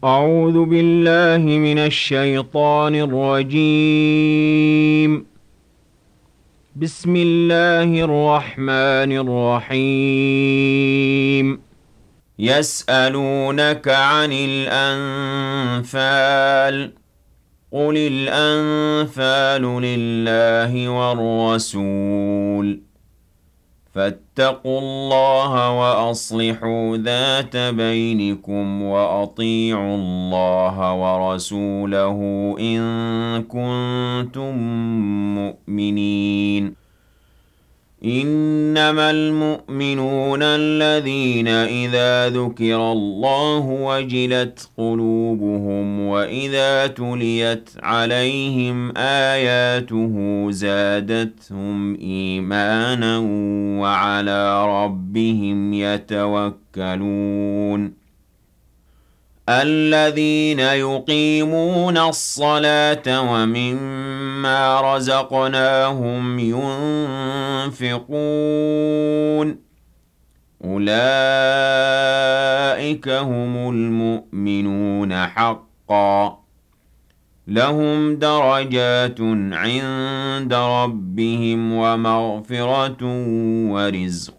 أعوذ بالله من الشيطان الرجيم. بسم الله الرحمن الرحيم. يسألونك عن الأنفال، قل الأنفال لله والرسول، فاتقوا الله وأصلحوا ذات بينكم وأطيعوا الله ورسوله إن كنتم مؤمنين. إنما المؤمنون الذين إذا ذكر الله وجلت قلوبهم وإذا تليت عليهم آياته زادتهم إيمانا وعلى ربهم يتوكلون. الذين يقيمون الصلاة ومما رزقناهم ينفقون، أولئك هم المؤمنون حقا، لهم درجات عند ربهم ومغفرة ورزق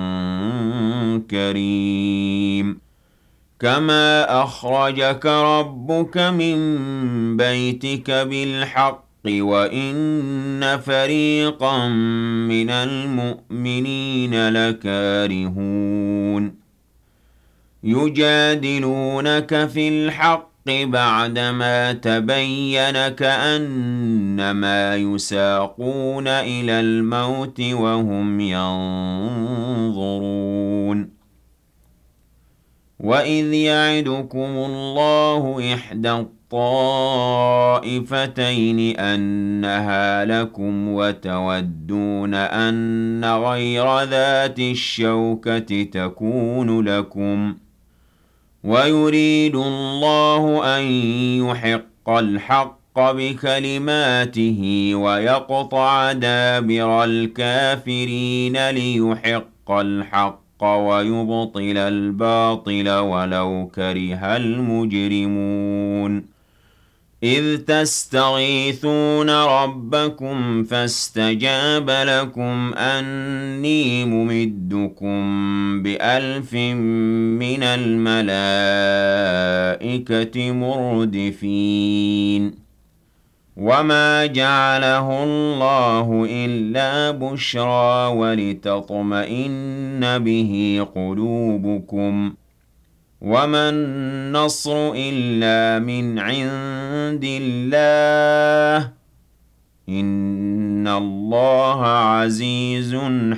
كريم. كما أخرجك ربك من بيتك بالحق وإن فريقا من المؤمنين لكارهون. يجادلونك في الحق بعدما تبين كأنما يساقون إلى الموت وهم ينظرون. وَإِذْ يَعِدُكُمُ اللَّهُ إِحْدَى الطَّائِفَتَيْنِ أَنَّهَا لَكُمْ وَتَوَدُّونَ أَنَّ غَيْرَ ذَاتِ الشَّوْكَةِ تَكُونُ لَكُمْ وَيُرِيدُ اللَّهُ أَن يُحِقَّ الْحَقَّ بِكَلِمَاتِهِ وَيَقْطَعَ دَابِرَ الْكَافِرِينَ لِيُحِقَّ الْحَقَّ وَيُبْطِلَ الْبَاطِلَ وَلَوْ كَرِهَ الْمُجْرِمُونَ. إِذْ تَسْتَغِيثُونَ رَبَّكُمْ فَاسْتَجَابَ لَكُمْ أَنِّي مُمِدُّكُم بِأَلْفٍ مِّنَ الْمَلَائِكَةِ مُرْدِفِينَ. وَمَا جَعَلَهُ اللَّهُ إِلَّا بُشْرَىٰ وَلِتَطْمَئِنَّ بِهِ قُلُوبُكُمْ ۚ وَمَا النَّصْرُ إِلَّا مِنْ عِندِ اللَّهِ ۚ إِنَّ اللَّهَ عَزِيزٌ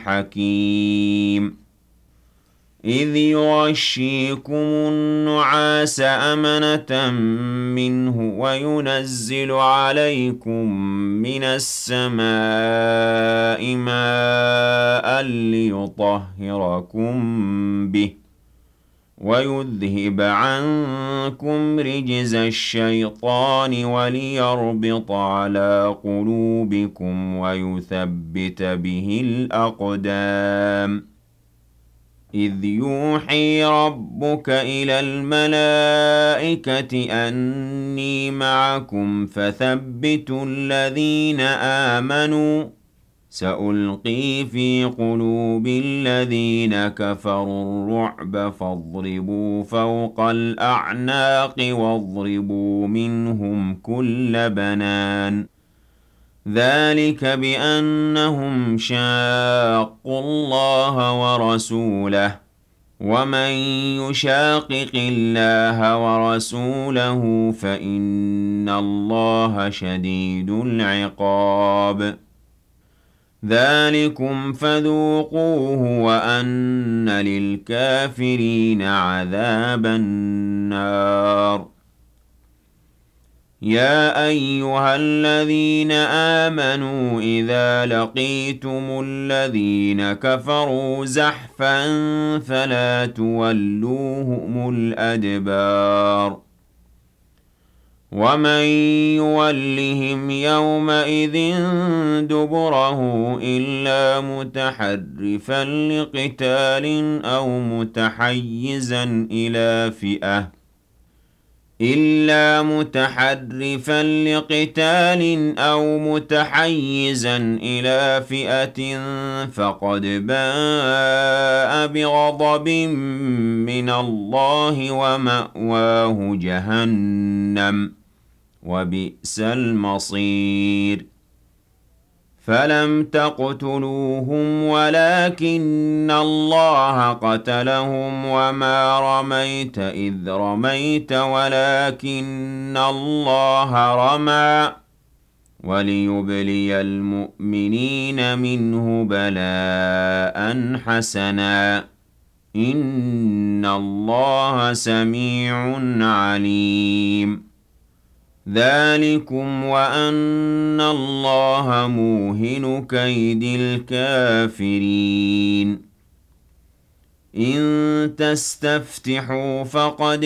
حَكِيمٌ. إِذْ يُغَشِّيكُمُ النُّعَاسَ أَمَنَةً مِّنْهُ وَيُنَزِّلُ عَلَيْكُم مِّنَ السَّمَاءِ مَاءً لِّيُطَهِّرَكُم بِهِ وَيُذْهِبَ عَنكُمْ رِجْزَ الشَّيْطَانِ وَلِيَرْبِطَ عَلَىٰ قُلُوبِكُمْ وَيُثَبِّتَ بِهِ الْأَقْدَامَ. إِذْ يُوحِي رَبُّكَ إِلَى الْمَلَائِكَةِ أَنِّي مَعَكُمْ فَثَبِّتُوا الَّذِينَ آمَنُوا ۚ سَأُلْقِي فِي قُلُوبِ الَّذِينَ كَفَرُوا الرُّعْبَ فَاضْرِبُوا فَوْقَ الْأَعْنَاقِ وَاضْرِبُوا مِنْهُمْ كُلَّ بَنَانٍ. ذَلِكَ بِأَنَّهُمْ شَاقُّوا اللَّهَ وَرَسُولَهُ ۚ وَمَن يُشَاقِقِ اللَّهَ وَرَسُولَهُ فَإِنَّ اللَّهَ شَدِيدُ الْعِقَابِ. ذَٰلِكُمْ فَذُوقُوهُ وَأَنَّ لِلْكَافِرِينَ عَذَابَ النَّارِ. يَا أَيُّهَا الَّذِينَ آمَنُوا إِذَا لَقِيتُمُ الَّذِينَ كَفَرُوا زَحْفًا فَلَا تُوَلُّوهُمُ الْأَدْبَارَ. وَمَن يُوَلِّهِمْ يَوْمَئِذٍ دُبُرَهُ إِلَّا مُتَحَرِّفًا لِّقِتَالٍ أَوْ مُتَحَيِّزًا إِلَىٰ فِئَةٍ إلا متحرفا لقتال أو متحيزا إلى فئة فقد باء بغضب من الله ومأواه جهنم وبئس المصير فلم تقتلوهم ولكن الله قتلهم وما رميت إذ رميت ولكن الله رمى وليبلي المؤمنين منه بلاء حسنا إن الله سميع عليم ذلكم وأن الله موهن كيد الكافرين إن تستفتحوا فقد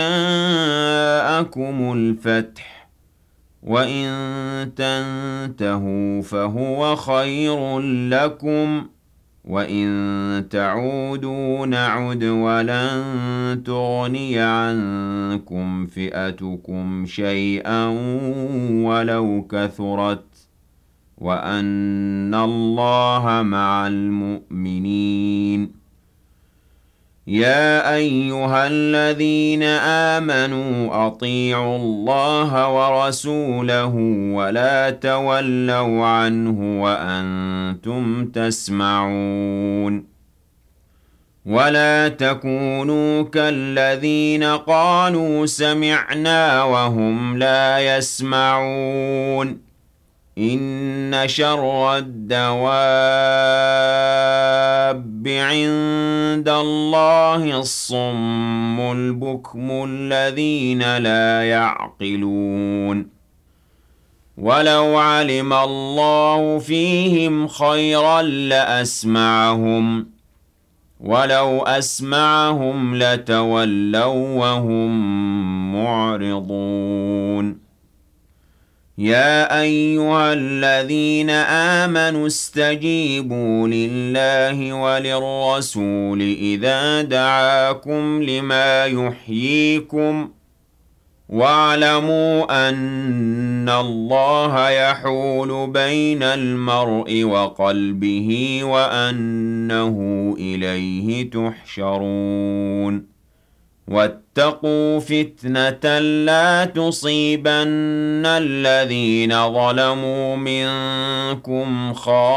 جاءكم الفتح وإن تنتهوا فهو خير لكم وَإِن تَعُودُوا نَعُدْ وَلَن تُغْنِيَ عَنكُمْ فِئَتُكُمْ شَيْئًا وَلَوْ كَثُرَتْ وَأَنَّ اللَّهَ مَعَ الْمُؤْمِنِينَ يَا أَيُّهَا الَّذِينَ آمَنُوا أَطِيعُوا اللَّهَ وَرَسُولَهُ وَلَا تَوَلَّوْا عَنْهُ وَأَنْتُمْ تَسْمَعُونَ وَلَا تَكُونُوا كَالَّذِينَ قَالُوا سَمِعْنَا وَهُمْ لَا يَسْمَعُونَ إِنَّ شَرَّ الدَّوَابِّ عِندَ اللَّهِ الصُّمُّ الْبُكْمُ الَّذِينَ لَا يَعْقِلُونَ وَلَوْ عَلِمَ اللَّهُ فِيهِمْ خَيْرًا لَّأَسْمَعَهُمْ وَلَوْ أَسْمَعَهُمْ لَتَوَلَّوْا وَهُمْ مُعْرِضُونَ يَا أَيُّهَا الَّذِينَ آمَنُوا اسْتَجِيبُوا لِلَّهِ وَلِلرَّسُولِ إِذَا دَعَاكُمْ لِمَا يُحْيِيكُمْ وَاعْلَمُوا أَنَّ اللَّهَ يَحُولُ بَيْنَ الْمَرْءِ وَقَلْبِهِ وَأَنَّهُ إِلَيْهِ تُحْشَرُونَ وَاتَّقُوا فِتْنَةً لَّا تُصِيبَنَّ الَّذِينَ ظَلَمُوا مِنكُمْ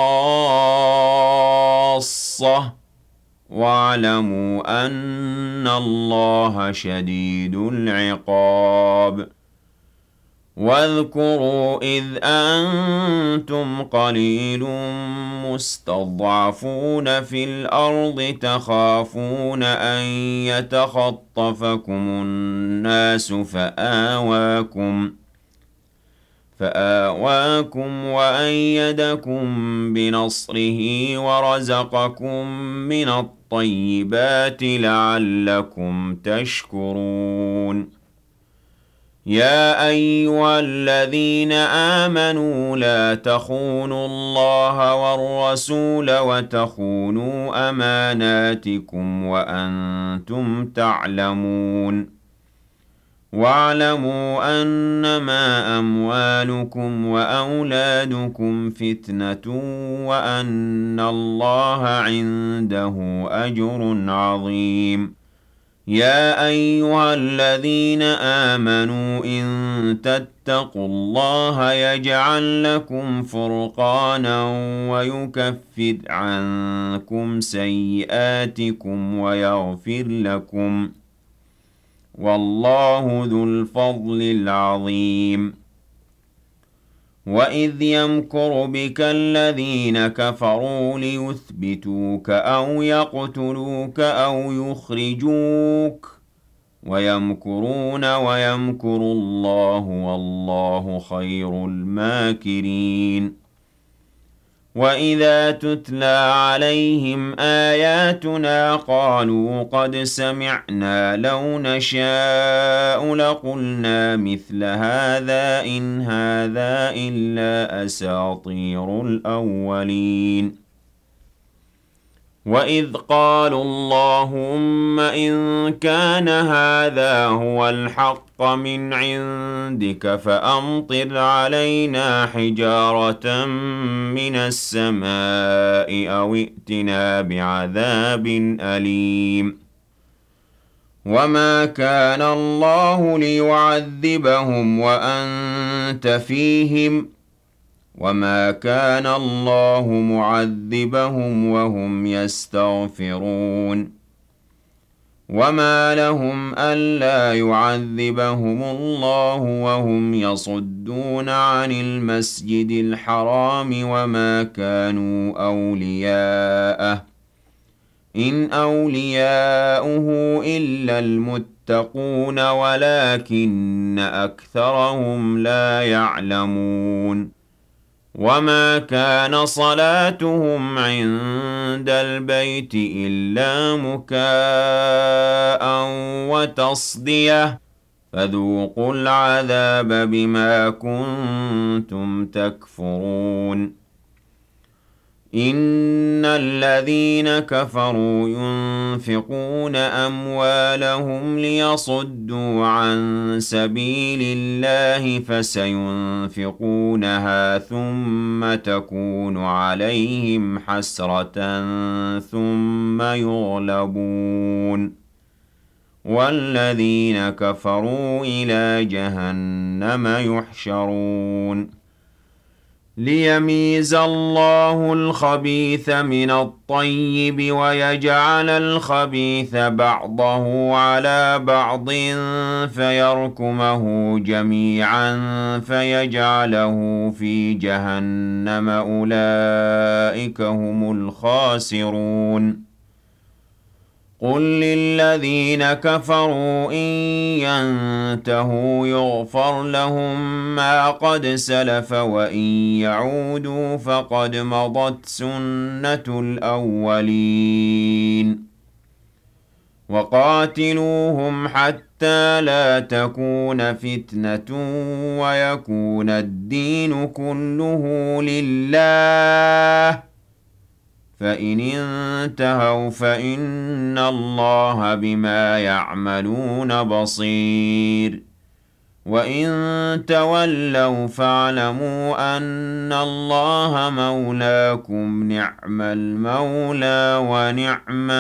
خَاصَّةً وَاعْلَمُوا أَنَّ اللَّهَ شَدِيدُ الْعِقَابِ وَاذْكُرُوا إِذْ أَنتُمْ قَلِيلٌ مُّسْتَضْعَفُونَ فِي الْأَرْضِ تَخَافُونَ أَن يَتَخَطَّفَكُمُ النَّاسُ فآواكم وأيدكم بنصره ورزقكم من الطيبات لعلكم تشكرون يا أيها الذين آمنوا لا تخونوا الله والرسول وتخونوا أماناتكم وأنتم تعلمون واعلموا أنما أموالكم وأولادكم فتنة وأن الله عنده أجر عظيم يا أيها الذين آمنوا إن تتقوا الله يجعل لكم فرقانا ويكفر عنكم سيئاتكم ويغفر لكم والله ذو الفضل العظيم وَإِذْ يَمْكُرُ بِكَ الَّذِينَ كَفَرُوا لِيُثْبِتُوكَ أَوْ يَقْتُلُوكَ أَوْ يُخْرِجُوكَ وَيَمْكُرُونَ وَيَمْكُرُ اللَّهُ وَاللَّهُ خَيْرُ الْمَاكِرِينَ وَإِذَا تُتْلَى عَلَيْهِمْ آيَاتُنَا قَالُوا قَدْ سَمِعْنَا لَوْ نَشَاءُ لَقُلْنَا مِثْلَ هَٰذَا إِنْ هَٰذَا إِلَّا أَسَاطِيرُ الْأَوَّلِينَ وَإِذْ قَالُوا اللَّهُمَّ إِن كَانَ هَٰذَا هُوَ الْحَقَّ مِنْ عِندِكَ فَأَمْطِرْ عَلَيْنَا حِجَارَةً مِّنَ السَّمَاءِ أَوِ ائْتِنَا بِعَذَابٍ أَلِيمٍ وَمَا كَانَ اللَّهُ لِيُعَذِّبَهُمْ وَأَنتَ فِيهِمْ وَمَا كَانَ اللَّهُ مُعَذِّبَهُمْ وَهُمْ يَسْتَغْفِرُونَ وَمَا لَهُمْ أَلَّا يُعَذِّبَهُمُ اللَّهُ وَهُمْ يَصُدُّونَ عَنِ الْمَسْجِدِ الْحَرَامِ وَمَا كَانُوا أَوْلِيَاءَهُ إِنْ أَوْلِيَاؤُهُ إِلَّا الْمُتَّقُونَ وَلَٰكِنَّ أَكْثَرَهُمْ لَا يَعْلَمُونَ وَمَا كَانَ صَلَاتُهُمْ عِندَ الْبَيْتِ إِلَّا مُكَاءً وَتَصْدِيَةً فَذُوقُوا الْعَذَابَ بِمَا كُنتُمْ تَكْفُرُونَ إِنَّ الَّذِينَ كَفَرُوا يُنفِقُونَ أَمْوَالَهُمْ لِيَصُدُّوا عَن سَبِيلِ اللَّهِ فَسَيُنفِقُونَهَا ثُمَّ تَكُونُ عَلَيْهِمْ حَسْرَةً ثُمَّ يُغْلَبُونَ وَالَّذِينَ كَفَرُوا إِلَىٰ جَهَنَّمَ يُحْشَرُونَ لِيَمِيزَ اللَّهُ الْخَبِيثَ مِنَ الطَّيِّبِ وَيَجْعَلَ الْخَبِيثَ بَعْضَهُ عَلَىٰ بَعْضٍ فَيَرْكُمَهُ جَمِيعًا فَيَجْعَلَهُ فِي جَهَنَّمَ أُولَٰئِكَ هُمُ الْخَاسِرُونَ قُل لِّلَّذِينَ كَفَرُوا إِن يَنتَهُوا يُغْفَرْ لَهُم مَّا قَدْ سَلَفَ وَإِن يَعُودُوا فَقَدْ مَضَتْ سُنَّةُ الْأَوَّلِينَ وَقَاتِلُوهُمْ حَتَّىٰ لَا تَكُونَ فِتْنَةٌ وَيَكُونَ الدِّينُ كُلُّهُ لِلَّهِ فَإِنِ انتَهَوْا فَإِنَّ اللَّهَ بِمَا يَعْمَلُونَ بَصِيرٌ وَإِن تَوَلَّوْا فَاعْلَمُوا أَنَّ اللَّهَ مَوْلَاكُمْ نِعْمَ الْمَوْلَىٰ وَنِعْمَ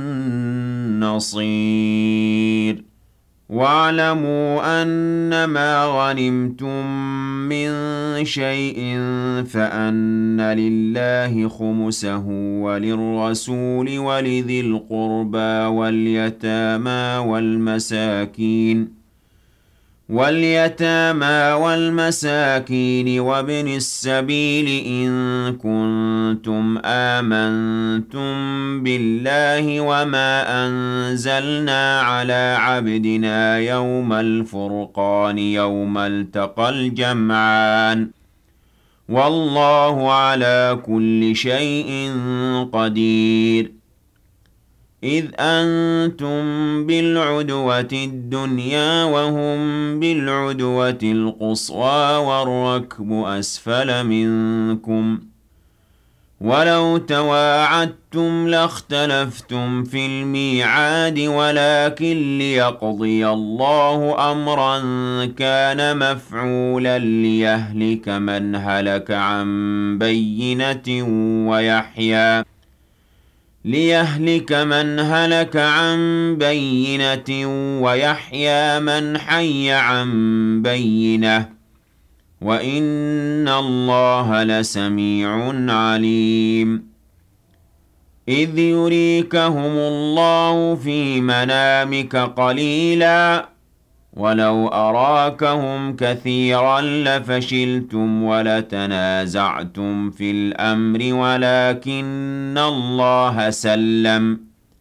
النَّصِيرُ وَاعْلَمُوا أَنَّمَا غَنِمْتُم مِّن شَيْءٍ فَأَنَّ لِلَّهِ خُمُسَهُ وَلِلرَّسُولِ وَلِذِي الْقُرْبَىٰ وَالْيَتَامَىٰ وَالْمَسَاكِينِ وَابْنِ السَّبِيلِ إِن كُنتُمْ آمَنتُم بِاللَّهِ وَمَا أَنزَلْنَا عَلَىٰ عَبْدِنَا يَوْمَ الْفُرْقَانِ يَوْمَ الْتَقَى الْجَمْعَانِ ۗ وَاللَّهُ عَلَىٰ كُلِّ شَيْءٍ قَدِيرٌ إِذْ أَنتُم بِالْعُدْوَةِ الدُّنْيَا وَهُم بِالْعُدْوَةِ الْقُصْوَىٰ وَالرَّكْبُ أَسْفَلَ مِنكُمْ ۚ وَلَوْ تَوَاعَدتُّمْ لَاخْتَلَفْتُمْ فِي الْمِيعَادِ وَلَٰكِن لِّيَقْضِيَ اللَّهُ أَمْرًا كَانَ مَفْعُولًا لِّيَهْلِكَ مَنْ هَلَكَ عَن بَيِّنَةٍ وَيَحْيَىٰ مَنْ حَيَّ عَن بَيِّنَةٍ ۗ وَإِنَّ اللَّهَ لَسَمِيعٌ عَلِيمٌ إِذْ يُرِيكَهُمُ اللَّهُ فِي مَنَامِكَ قَلِيلًا وَلَوْ أَرَاكَهُمْ كَثِيرًا لَّفَشِلْتُمْ وَلَتَنَازَعْتُمْ فِي الْأَمْرِ وَلَٰكِنَّ اللَّهَ سَلَّمَ ۗ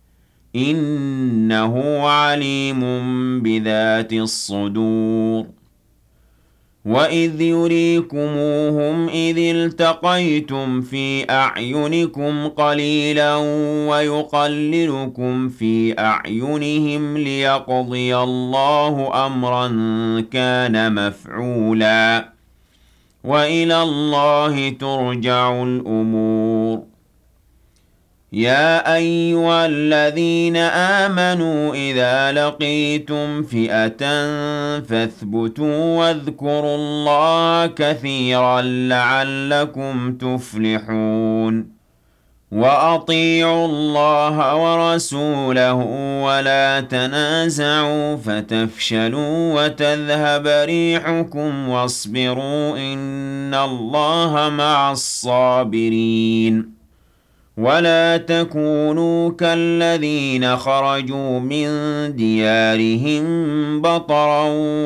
إِنَّهُ عَلِيمٌ بِذَاتِ الصُّدُورِ وَإِذْ يُرِيكُمُوهُمْ إِذِ الْتَقَيْتُمْ فِي أَعْيُنِكُمْ قَلِيلًا وَيُقَلِّلُكُمْ فِي أَعْيُنِهِمْ لِيَقْضِيَ اللَّهُ أَمْرًا كَانَ مَفْعُولًا وَإِلَى اللَّهِ تُرْجَعُ الْأُمُورُ يا أيها الذين آمنوا إذا لقيتم فئة فاثبتوا واذكروا الله كثيرا لعلكم تفلحون وأطيعوا الله ورسوله ولا تنازعوا فتفشلوا وتذهب ريحكم واصبروا إن الله مع الصابرين ولا تكونوا كالذين خرجوا من ديارهم بطرا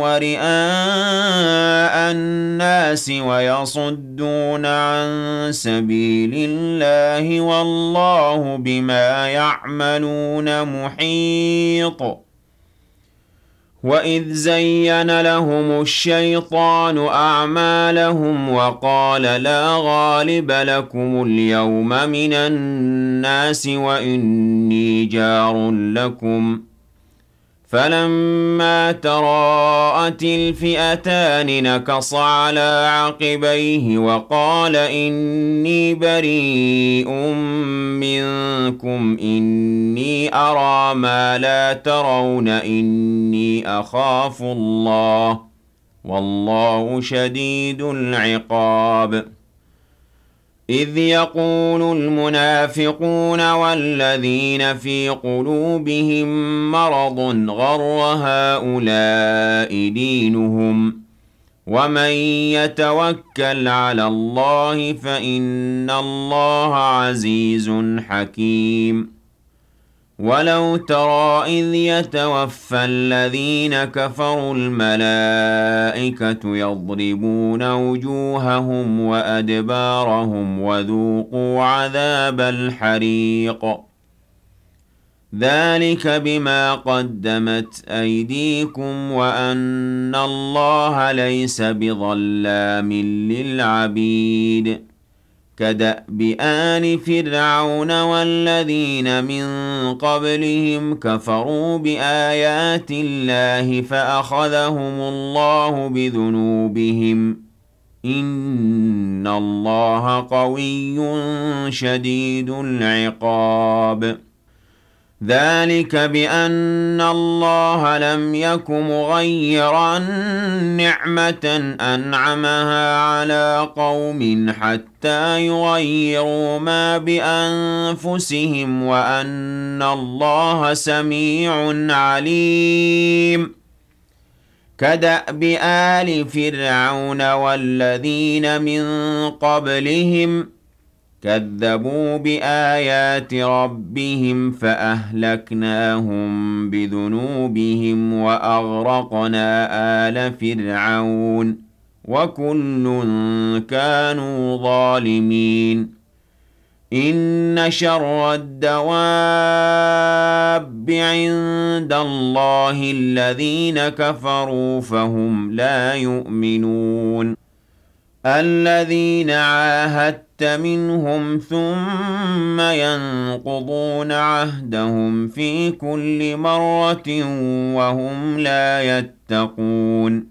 ورئاء الناس ويصدون عن سبيل الله والله بما يعملون محيط وإذ زين لهم الشيطان أعمالهم وقال لا غالب لكم اليوم من الناس وإني جار لكم فلما تراءت الفئتان نكص على عقبيه وقال إني بريء منكم إني أرى ما لا ترون إني أخاف الله والله شديد العقاب إذ يقول المنافقون والذين في قلوبهم مرض غر هؤلاء دينهم ومن يتوكل على الله فإن الله عزيز حكيم ولو ترى إذ يتوفى الذين كفروا الملائكة يضربون وجوههم وأدبارهم وذوقوا عذاب الحريق ذلك بما قدمت أيديكم وأن الله ليس بظلام للعبيد كدأب آل فرعون والذين من قبلهم كفروا بآيات الله فأخذهم الله بذنوبهم إن الله قوي شديد العقاب ذلك بأن الله لم يك مغيرا نعمة أنعمها على قوم حتى يغيروا ما بأنفسهم وأن الله سميع عليم كدأب آل فرعون والذين من قبلهم كذبوا بآيات ربهم فأهلكناهم بذنوبهم وأغرقنا آل فرعون وكل كانوا ظالمين إن شر الدواب عند الله الذين كفروا فهم لا يؤمنون الذين عاهدت منهم ثم ينقضون عهدهم في كل مرة وهم لا يتقون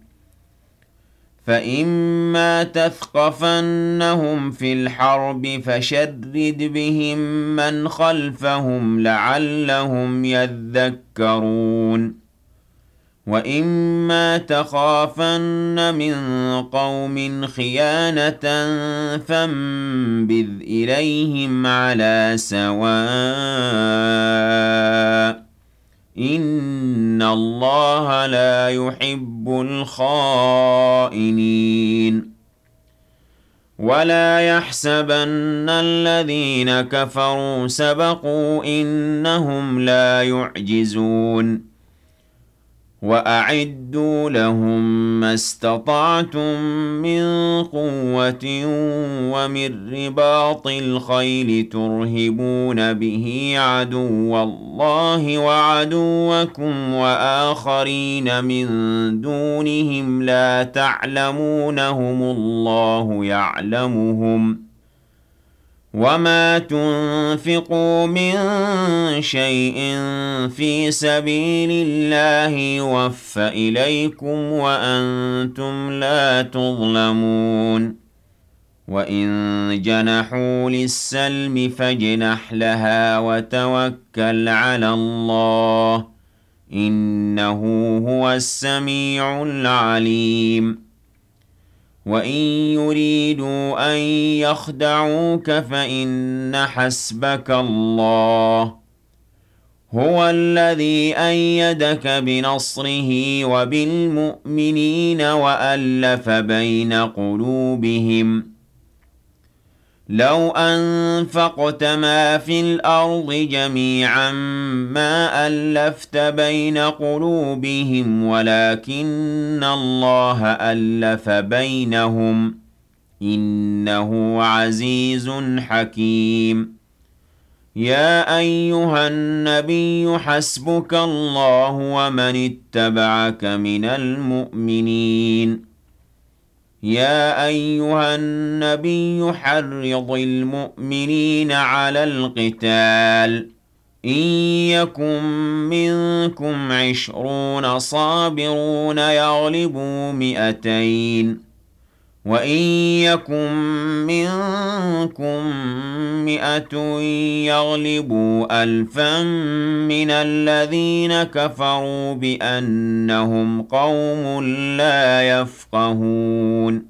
فإما تثقفنهم في الحرب فشرد بهم من خلفهم لعلهم يذكرون وإما تخافن من قوم خيانة فانبذ إليهم على سواء إن الله لا يحب الخائنين ولا يحسبن الذين كفروا سبقوا إنهم لا يعجزون وأعدوا لهم ما استطعتم من قوة ومن رباط الخيل ترهبون به عدو الله وعدوكم وآخرين من دونهم لا تعلمونهم الله يعلمهم وما تنفقوا من شيء في سبيل الله يوفى إليكم وأنتم لا تظلمون. وَإِن جَنَحُوا لِلسَّلْمِ فَاجْنَحْ لَهَا وَتَوَكَّلْ عَلَى اللَّهِ ۚ إِنَّهُ هُوَ السَّمِيعُ الْعَلِيمُ وَإِن يُرِيدُوا أَن يَخْدَعُوكَ فَإِنَّ حَسْبَكَ اللَّهُ هُوَ الَّذِي أَيَّدَكَ بِنَصْرِهِ وَبِالْمُؤْمِنِينَ وَأَلَّفَ بَيْنَ قُلُوبِهِمْ لَوْ أَنفَقْتَ مَا فِي الْأَرْضِ جَمِيعًا مَّا أَلَّفْتَ بَيْنَ قُلُوبِهِمْ وَلَكِنَّ اللَّهَ أَلَّفَ بَيْنَهُمْ ۚ إِنَّهُ عَزِيزٌ حَكِيمٌ يَا أَيُّهَا النَّبِيُّ حَسْبُكَ اللَّهُ وَمَنِ اتَّبَعَكَ مِنَ الْمُؤْمِنِينَ يَا أَيُّهَا النَّبِيُّ حَرِّضِ الْمُؤْمِنِينَ عَلَى الْقِتَالِ ۚ إِن يَكُن مِّنكُمْ 20 صَابِرُونَ يَغْلِبُوا 200 ۚ وَإِن يَكُن مِّنكُم 100 يَغْلِبُوا 1000 مِّنَ الَّذِينَ كَفَرُوا بِأَنَّهُمْ قَوْمٌ لَّا يَفْقَهُونَ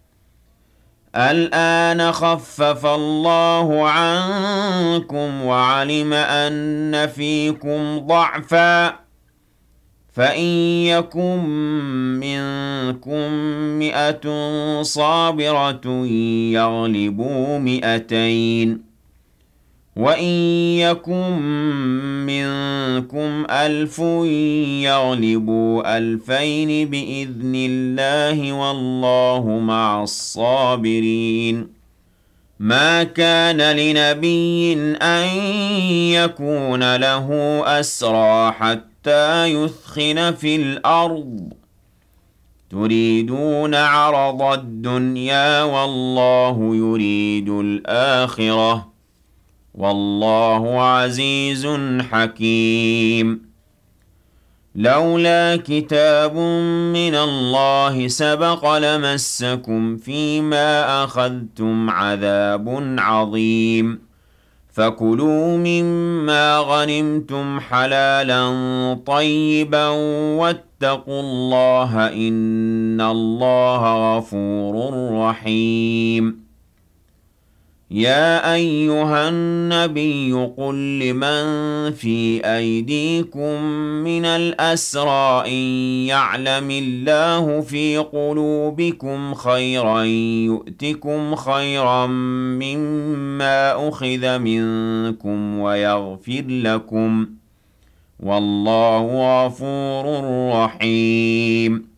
الْآنَ خَفَّفَ اللَّهُ عَنكُمْ وَعَلِمَ أَنَّ فِيكُمْ ضَعْفًا ۚ فَإِن يَكُن مِّنكُم 100 صَابِرَةٌ يَغْلِبُوا 200 ۚ وَإِن يَكُن مِّنكُمْ 1000 يَغْلِبُوا 2000 بِإِذْنِ اللَّهِ ۗ وَاللَّهُ مَعَ الصَّابِرِينَ مَا كَانَ لِنَبِيٍّ أَن يَكُونَ لَهُ أَسْرَىٰ حَتَّىٰ يُثْخِنَ فِي الْأَرْضِ ۚ تُرِيدُونَ عَرَضَ الدُّنْيَا وَاللَّهُ يُرِيدُ الْآخِرَةَ ۗ وَاللَّهُ عَزِيزٌ حَكِيمٌ لَوْلَا كِتَابٌ مِّنَ اللَّهِ سَبَقَ لَمَسَّكُمْ فِيمَا أَخَذْتُمْ عَذَابٌ عَظِيمٌ فَكُلُوا مِمَّا غَنِمْتُمْ حَلَالًا طَيِّبًا وَاتَّقُوا اللَّهَ ۚ إِنَّ اللَّهَ غَفُورٌ رَّحِيمٌ يَا أَيُّهَا النَّبِيُّ قُل لِّمَن فِي أَيْدِيكُم مِّنَ الْأَسْرَىٰ إِن يَعْلَمِ اللَّهُ فِي قُلُوبِكُمْ خَيْرًا يُؤْتِكُمْ خَيْرًا مِّمَّا أُخِذَ مِنكُمْ وَيَغْفِرْ لَكُمْ ۗ وَاللَّهُ غَفُورٌ رَّحِيمٌ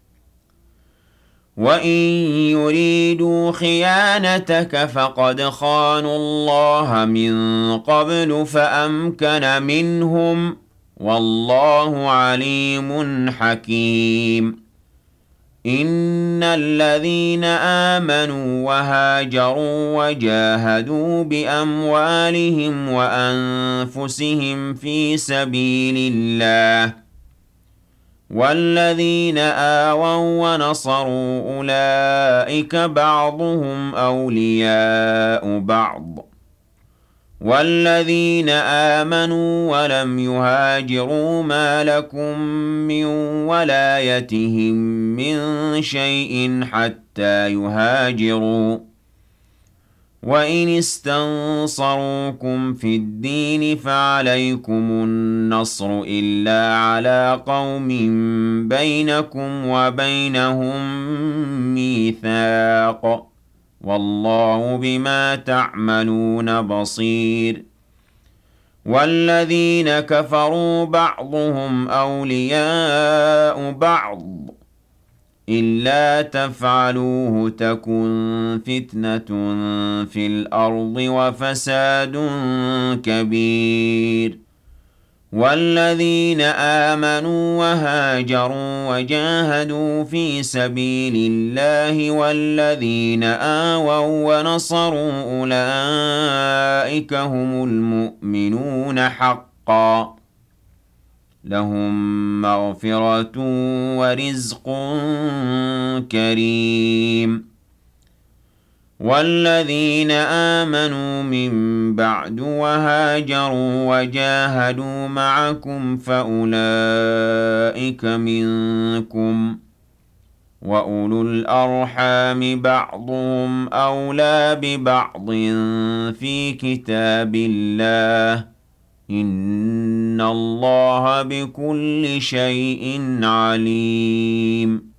وَإِن يُرِيدُوا خِيَانَتَكَ فَقَدْ خَانُوا اللَّهَ مِن قَبْلُ فَأَمْكَنَ مِنْهُمْ ۗ وَاللَّهُ عَلِيمٌ حَكِيمٌ إِنَّ الَّذِينَ آمَنُوا وَهَاجَرُوا وَجَاهَدُوا بِأَمْوَالِهِمْ وَأَنفُسِهِمْ فِي سَبِيلِ اللَّهِ وَالَّذِينَ آوَوا وَّنَصَرُوا أُولَٰئِكَ بَعْضُهُمْ أَوْلِيَاءُ بَعْضٍ ۚ وَالَّذِينَ آمَنُوا وَلَمْ يُهَاجِرُوا مَا لَكُم مِّن وَلَايَتِهِم مِّن شَيْءٍ حَتَّىٰ يُهَاجِرُوا ۚ وَإِنِ اسْتَنصَرُوكُمْ فِي الدِّينِ فَعَلَيْكُمُ النَّصْرُ إِلَّا عَلَىٰ قَوْمٍ بَيْنَكُمْ وَبَيْنَهُم مِّيثَاقٌ ۗ وَاللَّهُ بِمَا تَعْمَلُونَ بَصِيرٌ وَالَّذِينَ كَفَرُوا بَعْضُهُمْ أَوْلِيَاءُ بَعْضٍ ۚ إِلَّا تَفْعَلُوهُ تَكُن فِتْنَةٌ فِي الْأَرْضِ وَفَسَادٌ كَبِيرٌ وَالَّذِينَ آمَنُوا وَهَاجَرُوا وَجَاهَدُوا فِي سَبِيلِ اللَّهِ وَالَّذِينَ آوَوا وَّنَصَرُوا أُولَٰئِكَ هُمُ الْمُؤْمِنُونَ حَقًّا ۚ لَّهُم مَّغْفِرَةٌ وَرِزْقٌ كَرِيمٌ والذين آمنوا من بعد وهاجروا وجاهدوا معكم فأولئك منكم وأولو الأرحام بعضهم أولى ببعض في كتاب الله إن الله بكل شيء عليم